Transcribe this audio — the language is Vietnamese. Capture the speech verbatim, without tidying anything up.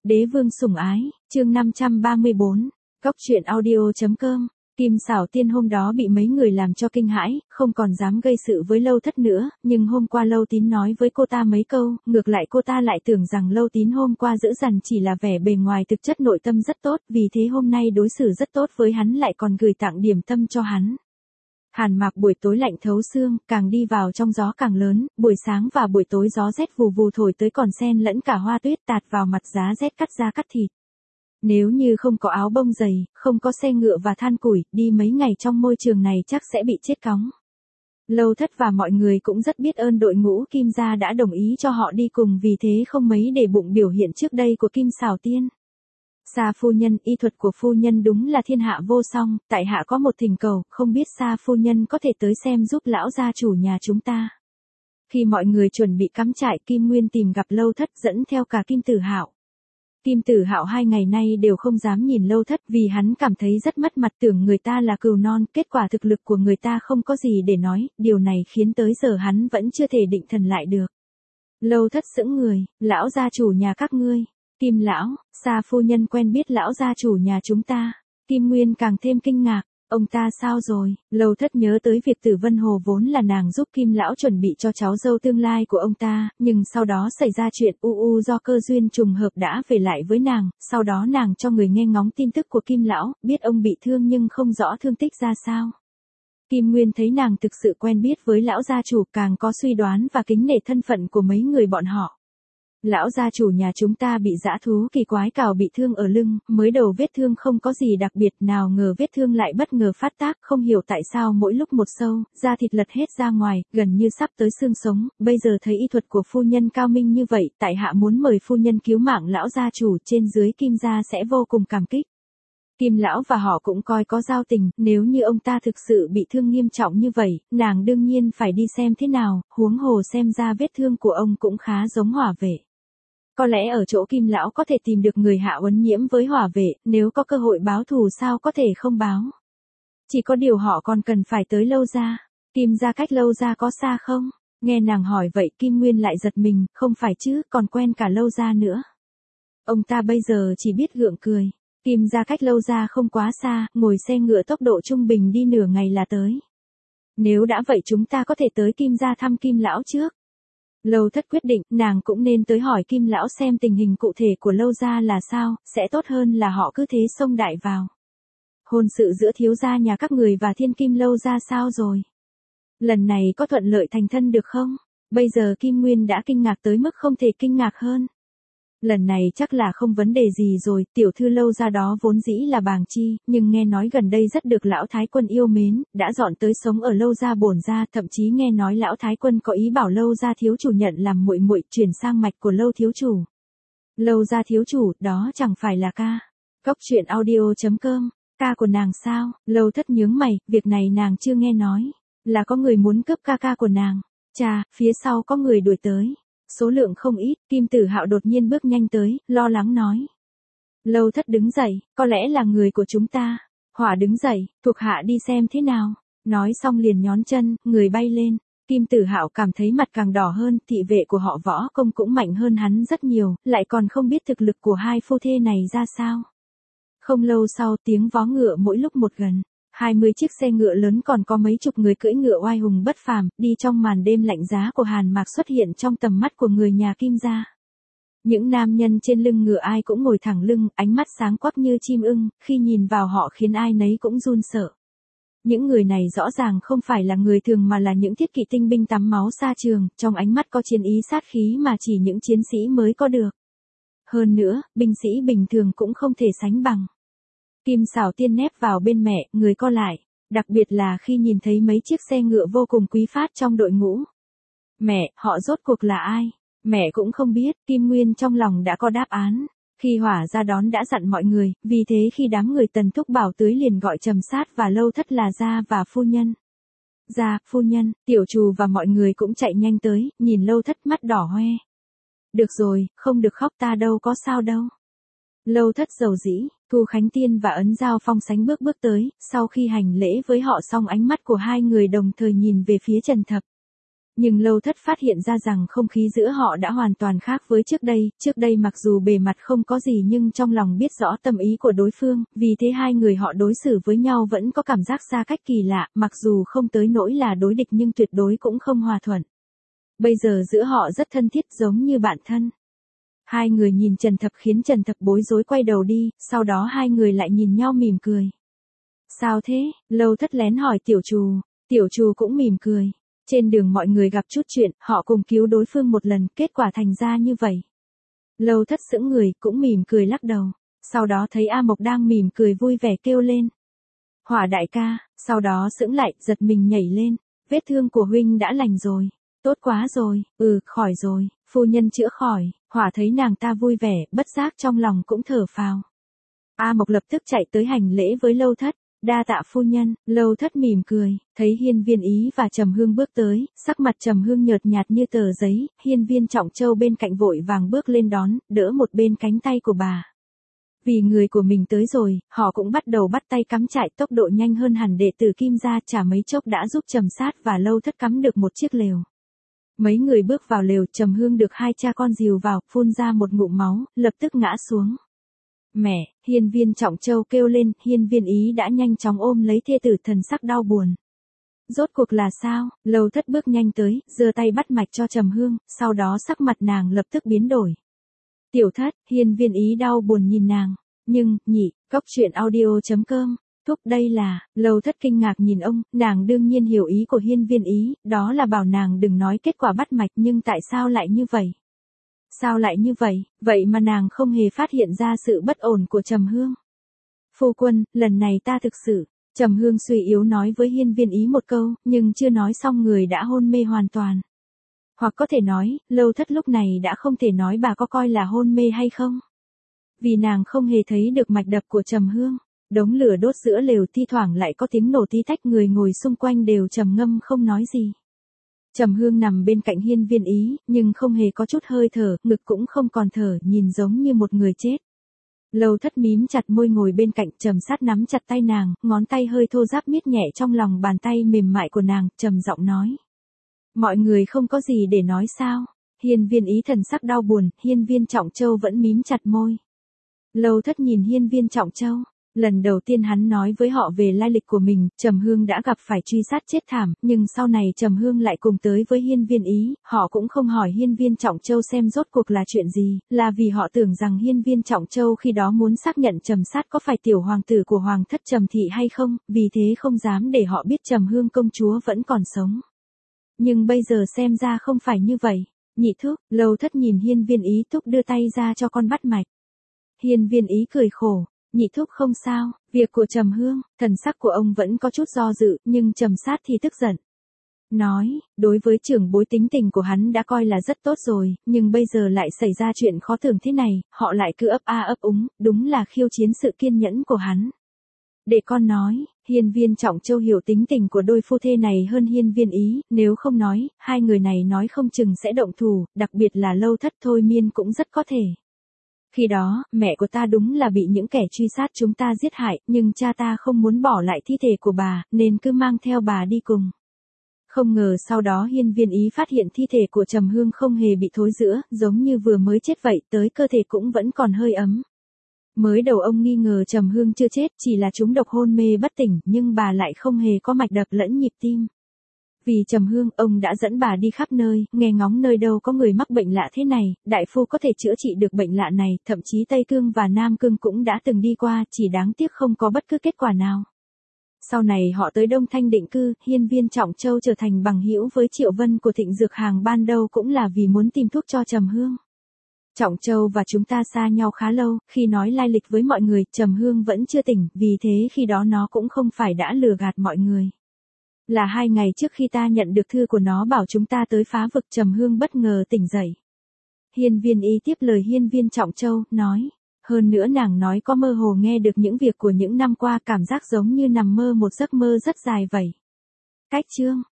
Đế vương sủng ái, chương năm trăm ba mươi bốn, Cóc truyện audio chấm com. Kim Sảo Tiên hôm đó bị mấy người làm cho kinh hãi, không còn dám gây sự với Lâu Thất nữa, nhưng hôm qua Lâu Tín nói với cô ta mấy câu, ngược lại cô ta lại tưởng rằng Lâu Tín hôm qua dữ dằn chỉ là vẻ bề ngoài, thực chất nội tâm rất tốt, vì thế hôm nay đối xử rất tốt với hắn, lại còn gửi tặng điểm tâm cho hắn. Hàn Mạc buổi tối lạnh thấu xương, càng đi vào trong gió càng lớn, buổi sáng và buổi tối gió rét vù vù thổi tới, còn xen lẫn cả hoa tuyết tạt vào mặt, giá rét cắt da cắt thịt. Nếu như không có áo bông dày, không có xe ngựa và than củi, đi mấy ngày trong môi trường này chắc sẽ bị chết cóng. Lâu Thất và mọi người cũng rất biết ơn đội ngũ Kim gia đã đồng ý cho họ đi cùng, vì thế không mấy để bụng biểu hiện trước đây của Kim Sảo Tiên. Sa phu nhân, y thuật của phu nhân đúng là thiên hạ vô song, tại hạ có một thỉnh cầu, không biết Sa phu nhân có thể tới xem giúp lão gia chủ nhà chúng ta. Khi mọi người chuẩn bị cắm trại, Kim Nguyên tìm gặp Lâu Thất, dẫn theo cả Kim Tử Hạo. Kim Tử Hạo hai ngày nay đều không dám nhìn Lâu Thất, vì hắn cảm thấy rất mất mặt, tưởng người ta là cừu non, kết quả thực lực của người ta không có gì để nói, điều này khiến tới giờ hắn vẫn chưa thể định thần lại được. Lâu Thất sững người, lão gia chủ nhà các ngươi. Kim lão, Sa phu nhân quen biết lão gia chủ nhà chúng ta. Kim Nguyên càng thêm kinh ngạc, ông ta sao rồi? Lâu Thất nhớ tới việc Tử Vân Hồ vốn là nàng giúp Kim lão chuẩn bị cho cháu dâu tương lai của ông ta, nhưng sau đó xảy ra chuyện u u do cơ duyên trùng hợp đã về lại với nàng, sau đó nàng cho người nghe ngóng tin tức của Kim lão, biết ông bị thương nhưng không rõ thương tích ra sao. Kim Nguyên thấy nàng thực sự quen biết với lão gia chủ, càng có suy đoán và kính nể thân phận của mấy người bọn họ. Lão gia chủ nhà chúng ta bị dã thú kỳ quái cào bị thương ở lưng, mới đầu vết thương không có gì đặc biệt, nào ngờ vết thương lại bất ngờ phát tác, không hiểu tại sao mỗi lúc một sâu, da thịt lật hết ra ngoài, gần như sắp tới xương sống, bây giờ thấy y thuật của phu nhân cao minh như vậy, tại hạ muốn mời phu nhân cứu mạng lão gia chủ, trên dưới Kim gia sẽ vô cùng cảm kích. Kim lão và họ cũng coi có giao tình, nếu như ông ta thực sự bị thương nghiêm trọng như vậy, nàng đương nhiên phải đi xem thế nào, huống hồ xem ra vết thương của ông cũng khá giống hỏa vệ. Có lẽ ở chỗ Kim lão có thể tìm được người hạ uấn nhiễm với hỏa vệ, nếu có cơ hội báo thù sao có thể không báo. Chỉ có điều họ còn cần phải tới Lâu gia. Kim gia cách Lâu gia có xa không? Nghe nàng hỏi vậy, Kim Nguyên lại giật mình, không phải chứ, còn quen cả Lâu gia nữa. Ông ta bây giờ chỉ biết gượng cười. Kim gia cách Lâu gia không quá xa, ngồi xe ngựa tốc độ trung bình đi nửa ngày là tới. Nếu đã vậy chúng ta có thể tới Kim gia thăm Kim lão trước. Lâu Thất quyết định, nàng cũng nên tới hỏi Kim lão xem tình hình cụ thể của Lâu gia là sao, sẽ tốt hơn là họ cứ thế xông đại vào. Hôn sự giữa thiếu gia nhà các người và thiên kim Lâu gia sao rồi? Lần này có thuận lợi thành thân được không? Bây giờ Kim Nguyên đã kinh ngạc tới mức không thể kinh ngạc hơn. Lần này chắc là không vấn đề gì rồi, tiểu thư Lâu gia đó vốn dĩ là Bàng Chi, nhưng nghe nói gần đây rất được lão thái quân yêu mến, đã dọn tới sống ở Lâu gia bổn gia, thậm chí nghe nói lão thái quân có ý bảo Lâu gia thiếu chủ nhận làm muội muội, chuyển sang mạch của Lâu thiếu chủ. Lâu gia thiếu chủ, đó chẳng phải là ca. Cóc truyện audio chấm com, ca của nàng sao? Lâu Thất nhướng mày, việc này nàng chưa nghe nói, là có người muốn cướp ca ca của nàng. Chà, phía sau có người đuổi tới. Số lượng không ít, Kim Tử Hạo đột nhiên bước nhanh tới, lo lắng nói. Lâu Thất đứng dậy, có lẽ là người của chúng ta. Hỏa đứng dậy, thuộc hạ đi xem thế nào. Nói xong liền nhón chân, người bay lên. Kim Tử Hạo cảm thấy mặt càng đỏ hơn, thị vệ của họ Võ Công cũng mạnh hơn hắn rất nhiều, lại còn không biết thực lực của hai phu thê này ra sao. Không lâu sau, tiếng vó ngựa mỗi lúc một gần. Hai mươi chiếc xe ngựa lớn, còn có mấy chục người cưỡi ngựa oai hùng bất phàm, đi trong màn đêm lạnh giá của Hàn Mạc xuất hiện trong tầm mắt của người nhà Kim gia. Những nam nhân trên lưng ngựa ai cũng ngồi thẳng lưng, ánh mắt sáng quắc như chim ưng, khi nhìn vào họ khiến ai nấy cũng run sợ. Những người này rõ ràng không phải là người thường mà là những thiết kỵ tinh binh tắm máu xa trường, trong ánh mắt có chiến ý sát khí mà chỉ những chiến sĩ mới có được. Hơn nữa, binh sĩ bình thường cũng không thể sánh bằng. Kim Sảo Tiên nép vào bên mẹ, người co lại, đặc biệt là khi nhìn thấy mấy chiếc xe ngựa vô cùng quý phát trong đội ngũ. Mẹ, họ rốt cuộc là ai? Mẹ cũng không biết, Kim Nguyên trong lòng đã có đáp án. Khi Hỏa ra đón đã dặn mọi người, vì thế khi đám người Tần Thúc bảo tưới liền gọi Trầm Sát và Lâu Thất là gia và phu nhân. Gia, phu nhân, tiểu trù và mọi người cũng chạy nhanh tới, nhìn Lâu Thất mắt đỏ hoe. Được rồi, không được khóc, ta đâu có sao đâu. Lâu Thất dầu dĩ, Thu Khánh Tiên và Ấn Giao Phong sánh bước bước tới, sau khi hành lễ với họ xong ánh mắt của hai người đồng thời nhìn về phía Trần Thập. Nhưng Lâu Thất phát hiện ra rằng không khí giữa họ đã hoàn toàn khác với trước đây, trước đây mặc dù bề mặt không có gì nhưng trong lòng biết rõ tâm ý của đối phương, vì thế hai người họ đối xử với nhau vẫn có cảm giác xa cách kỳ lạ, mặc dù không tới nỗi là đối địch nhưng tuyệt đối cũng không hòa thuận. Bây giờ giữa họ rất thân thiết giống như bạn thân. Hai người nhìn Trần Thập khiến Trần Thập bối rối quay đầu đi, sau đó hai người lại nhìn nhau mỉm cười. Sao thế? Lâu Thất lén hỏi Tiểu Trù, Tiểu Trù cũng mỉm cười. Trên đường mọi người gặp chút chuyện, họ cùng cứu đối phương một lần, kết quả thành ra như vậy. Lâu Thất sững người, cũng mỉm cười lắc đầu. Sau đó thấy A Mộc đang mỉm cười vui vẻ kêu lên. Hỏa đại ca, sau đó sững lại, giật mình nhảy lên. Vết thương của huynh đã lành rồi. Tốt quá rồi, ừ, khỏi rồi, phu nhân chữa khỏi. Hỏa thấy nàng ta vui vẻ, bất giác trong lòng cũng thở phào. A Mộc lập tức chạy tới hành lễ với Lâu Thất. Đa tạ phu nhân. Lâu Thất mỉm cười, thấy Hiên Viên Ý và Trầm Hương bước tới, sắc mặt Trầm Hương nhợt nhạt như tờ giấy, Hiên Viên Trọng Châu bên cạnh vội vàng bước lên đón, đỡ một bên cánh tay của bà. Vì người của mình tới rồi, họ cũng bắt đầu bắt tay cắm trại, tốc độ nhanh hơn hẳn đệ tử Kim gia, chả mấy chốc đã giúp Trầm Sát và Lâu Thất cắm được một chiếc lều. Mấy người bước vào lều, Trầm Hương được hai cha con dìu vào, phun ra một ngụm máu, lập tức ngã xuống. Mẹ, Hiên Viên Trọng Châu kêu lên, Hiên Viên Ý đã nhanh chóng ôm lấy thê tử, thần sắc đau buồn. Rốt cuộc là sao? Lâu Thất bước nhanh tới, giơ tay bắt mạch cho Trầm Hương, sau đó sắc mặt nàng lập tức biến đổi. Tiểu Thất, Hiên Viên Ý đau buồn nhìn nàng. Nhưng, nhị, cốc truyện audio chấm com. Thúc đây là, Lâu Thất kinh ngạc nhìn ông, nàng đương nhiên hiểu ý của Hiên Viên Ý, đó là bảo nàng đừng nói kết quả bắt mạch, nhưng tại sao lại như vậy? Sao lại như vậy, vậy mà nàng không hề phát hiện ra sự bất ổn của Trầm Hương. Phu quân, lần này ta thực sự, Trầm Hương suy yếu nói với Hiên Viên Ý một câu, nhưng chưa nói xong người đã hôn mê hoàn toàn. Hoặc có thể nói, Lâu Thất lúc này đã không thể nói bà có coi là hôn mê hay không. Vì nàng không hề thấy được mạch đập của Trầm Hương. Đống lửa đốt giữa lều thi thoảng lại có tiếng nổ tí tách, người ngồi xung quanh đều trầm ngâm không nói gì. Trầm Hương nằm bên cạnh Hiên Viên Ý, nhưng không hề có chút hơi thở, ngực cũng không còn thở, nhìn giống như một người chết. Lâu Thất mím chặt môi ngồi bên cạnh, Trầm Sát nắm chặt tay nàng, ngón tay hơi thô ráp miết nhẹ trong lòng bàn tay mềm mại của nàng, trầm giọng nói. Mọi người không có gì để nói sao? Hiên Viên Ý thần sắc đau buồn, Hiên Viên Trọng Châu vẫn mím chặt môi. Lâu Thất nhìn Hiên Viên Trọng Châu. Lần đầu tiên hắn nói với họ về lai lịch của mình, Trầm Hương đã gặp phải truy sát chết thảm, nhưng sau này Trầm Hương lại cùng tới với Hiên Viên Ý, họ cũng không hỏi Hiên Viên Trọng Châu xem rốt cuộc là chuyện gì, là vì họ tưởng rằng Hiên Viên Trọng Châu khi đó muốn xác nhận Trầm Sát có phải tiểu hoàng tử của hoàng thất Trầm thị hay không, vì thế không dám để họ biết Trầm Hương công chúa vẫn còn sống. Nhưng bây giờ xem ra không phải như vậy. Nhị thúc, Lâu Thất nhìn Hiên Viên Ý, thúc đưa tay ra cho con bắt mạch. Hiên Viên Ý cười khổ. Nhị thúc không sao, việc của Trầm Hương, thần sắc của ông vẫn có chút do dự, nhưng Trầm Sát thì tức giận. Nói, đối với trưởng bối tính tình của hắn đã coi là rất tốt rồi, nhưng bây giờ lại xảy ra chuyện khó tưởng thế này, họ lại cứ ấp a ấp úng, đúng là khiêu chiến sự kiên nhẫn của hắn. Để con nói, Hiên Viên Trọng Châu hiểu tính tình của đôi phu thê này hơn Hiên Viên Ý, nếu không nói, hai người này nói không chừng sẽ động thủ, đặc biệt là Lâu Thất thôi miên cũng rất có thể. Khi đó, mẹ của ta đúng là bị những kẻ truy sát chúng ta giết hại, nhưng cha ta không muốn bỏ lại thi thể của bà, nên cứ mang theo bà đi cùng. Không ngờ sau đó Hiên Viên Ý phát hiện thi thể của Trầm Hương không hề bị thối rữa, giống như vừa mới chết vậy, tới cơ thể cũng vẫn còn hơi ấm. Mới đầu ông nghi ngờ Trầm Hương chưa chết, chỉ là trúng độc hôn mê bất tỉnh, nhưng bà lại không hề có mạch đập lẫn nhịp tim. Vì Trầm Hương, ông đã dẫn bà đi khắp nơi, nghe ngóng nơi đâu có người mắc bệnh lạ thế này, đại phu có thể chữa trị được bệnh lạ này, thậm chí Tây Cương và Nam Cương cũng đã từng đi qua, chỉ đáng tiếc không có bất cứ kết quả nào. Sau này họ tới Đông Thanh định cư, Hiên Viên Trọng Châu trở thành bằng hữu với Triệu Vân của Thịnh Dược Hàng ban đầu cũng là vì muốn tìm thuốc cho Trầm Hương. Trọng Châu và chúng ta xa nhau khá lâu, khi nói lai lịch với mọi người, Trầm Hương vẫn chưa tỉnh, vì thế khi đó nó cũng không phải đã lừa gạt mọi người. Là hai ngày trước khi ta nhận được thư của nó bảo chúng ta tới phá vực, Trầm Hương bất ngờ tỉnh dậy. Hiên Viên Ý tiếp lời Hiên Viên Trọng Châu, nói. Hơn nữa nàng nói có mơ hồ nghe được những việc của những năm qua, cảm giác giống như nằm mơ một giấc mơ rất dài vậy. Cách chương.